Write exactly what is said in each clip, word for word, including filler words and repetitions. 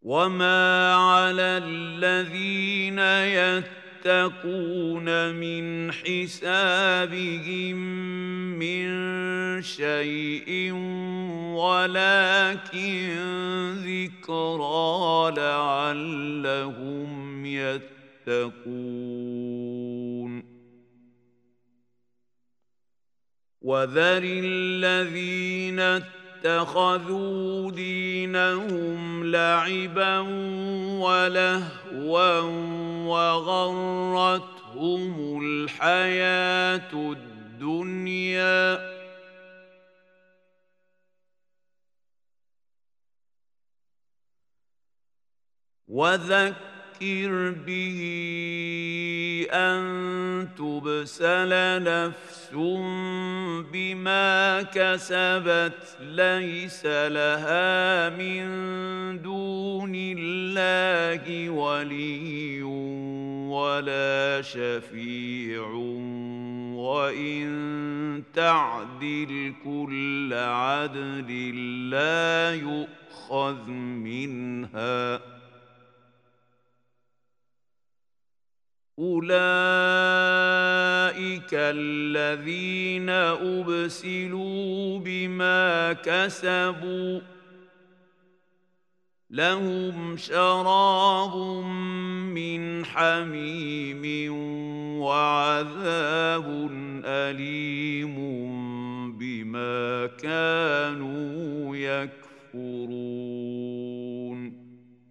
وما على الذين يتقون من حسابهم من شيء ولكن ذكرى لعلهم يتقون. وذر الذين اتخذوا دينهم لعبا ولهوا وغرتهم الحياة الدنيا وذكر به أن تبسل نفس بما كسبت ليس لها من دون الله ولي ولا شفيع وإن تعدل كل عدل لا يؤخذ منها. أولئك الذين أبسلوا بما كسبوا لهم شراب من حميم وعذاب أليم بما كانوا يكفرون.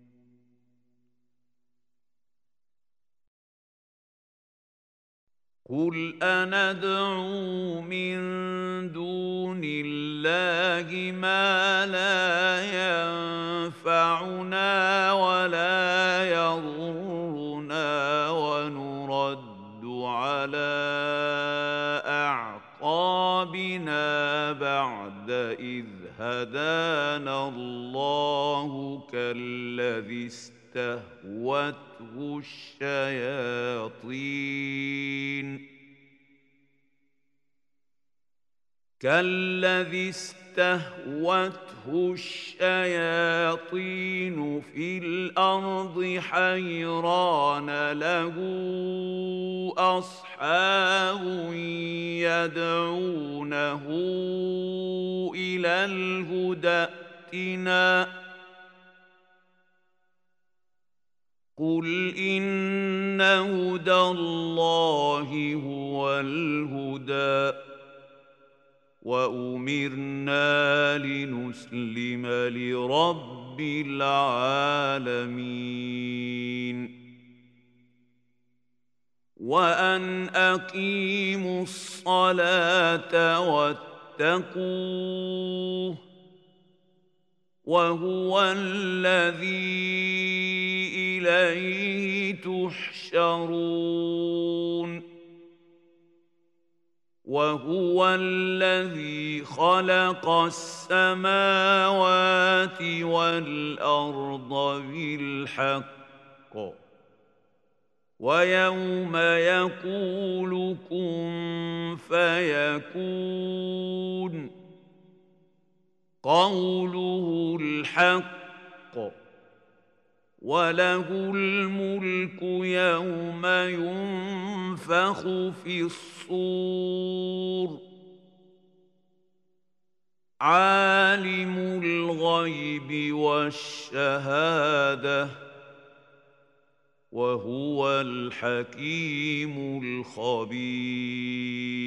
قل أندعو من دون الله ما لا ينفعنا ولا يضرنا ونرد على أعقابنا بعد إذ هدانا الله كالذي استهوته الشياطين كالذي استهوته الشياطين في الأرض حيران له أصحاب يدعونه إلى الهدى ائتنا. قل إن هدى الله هو الهدى وأمرنا لنسلم لرب العالمين. وأن أقيموا الصلاة واتقوه وهو الذي إليه تحشرون. وهو الذي خلق السماوات والأرض بالحق ويوم يقول كن فيكون قوله الحق وله الملك يوم ينفخ في الصور عالم الغيب والشهادة وهو الحكيم الخبير.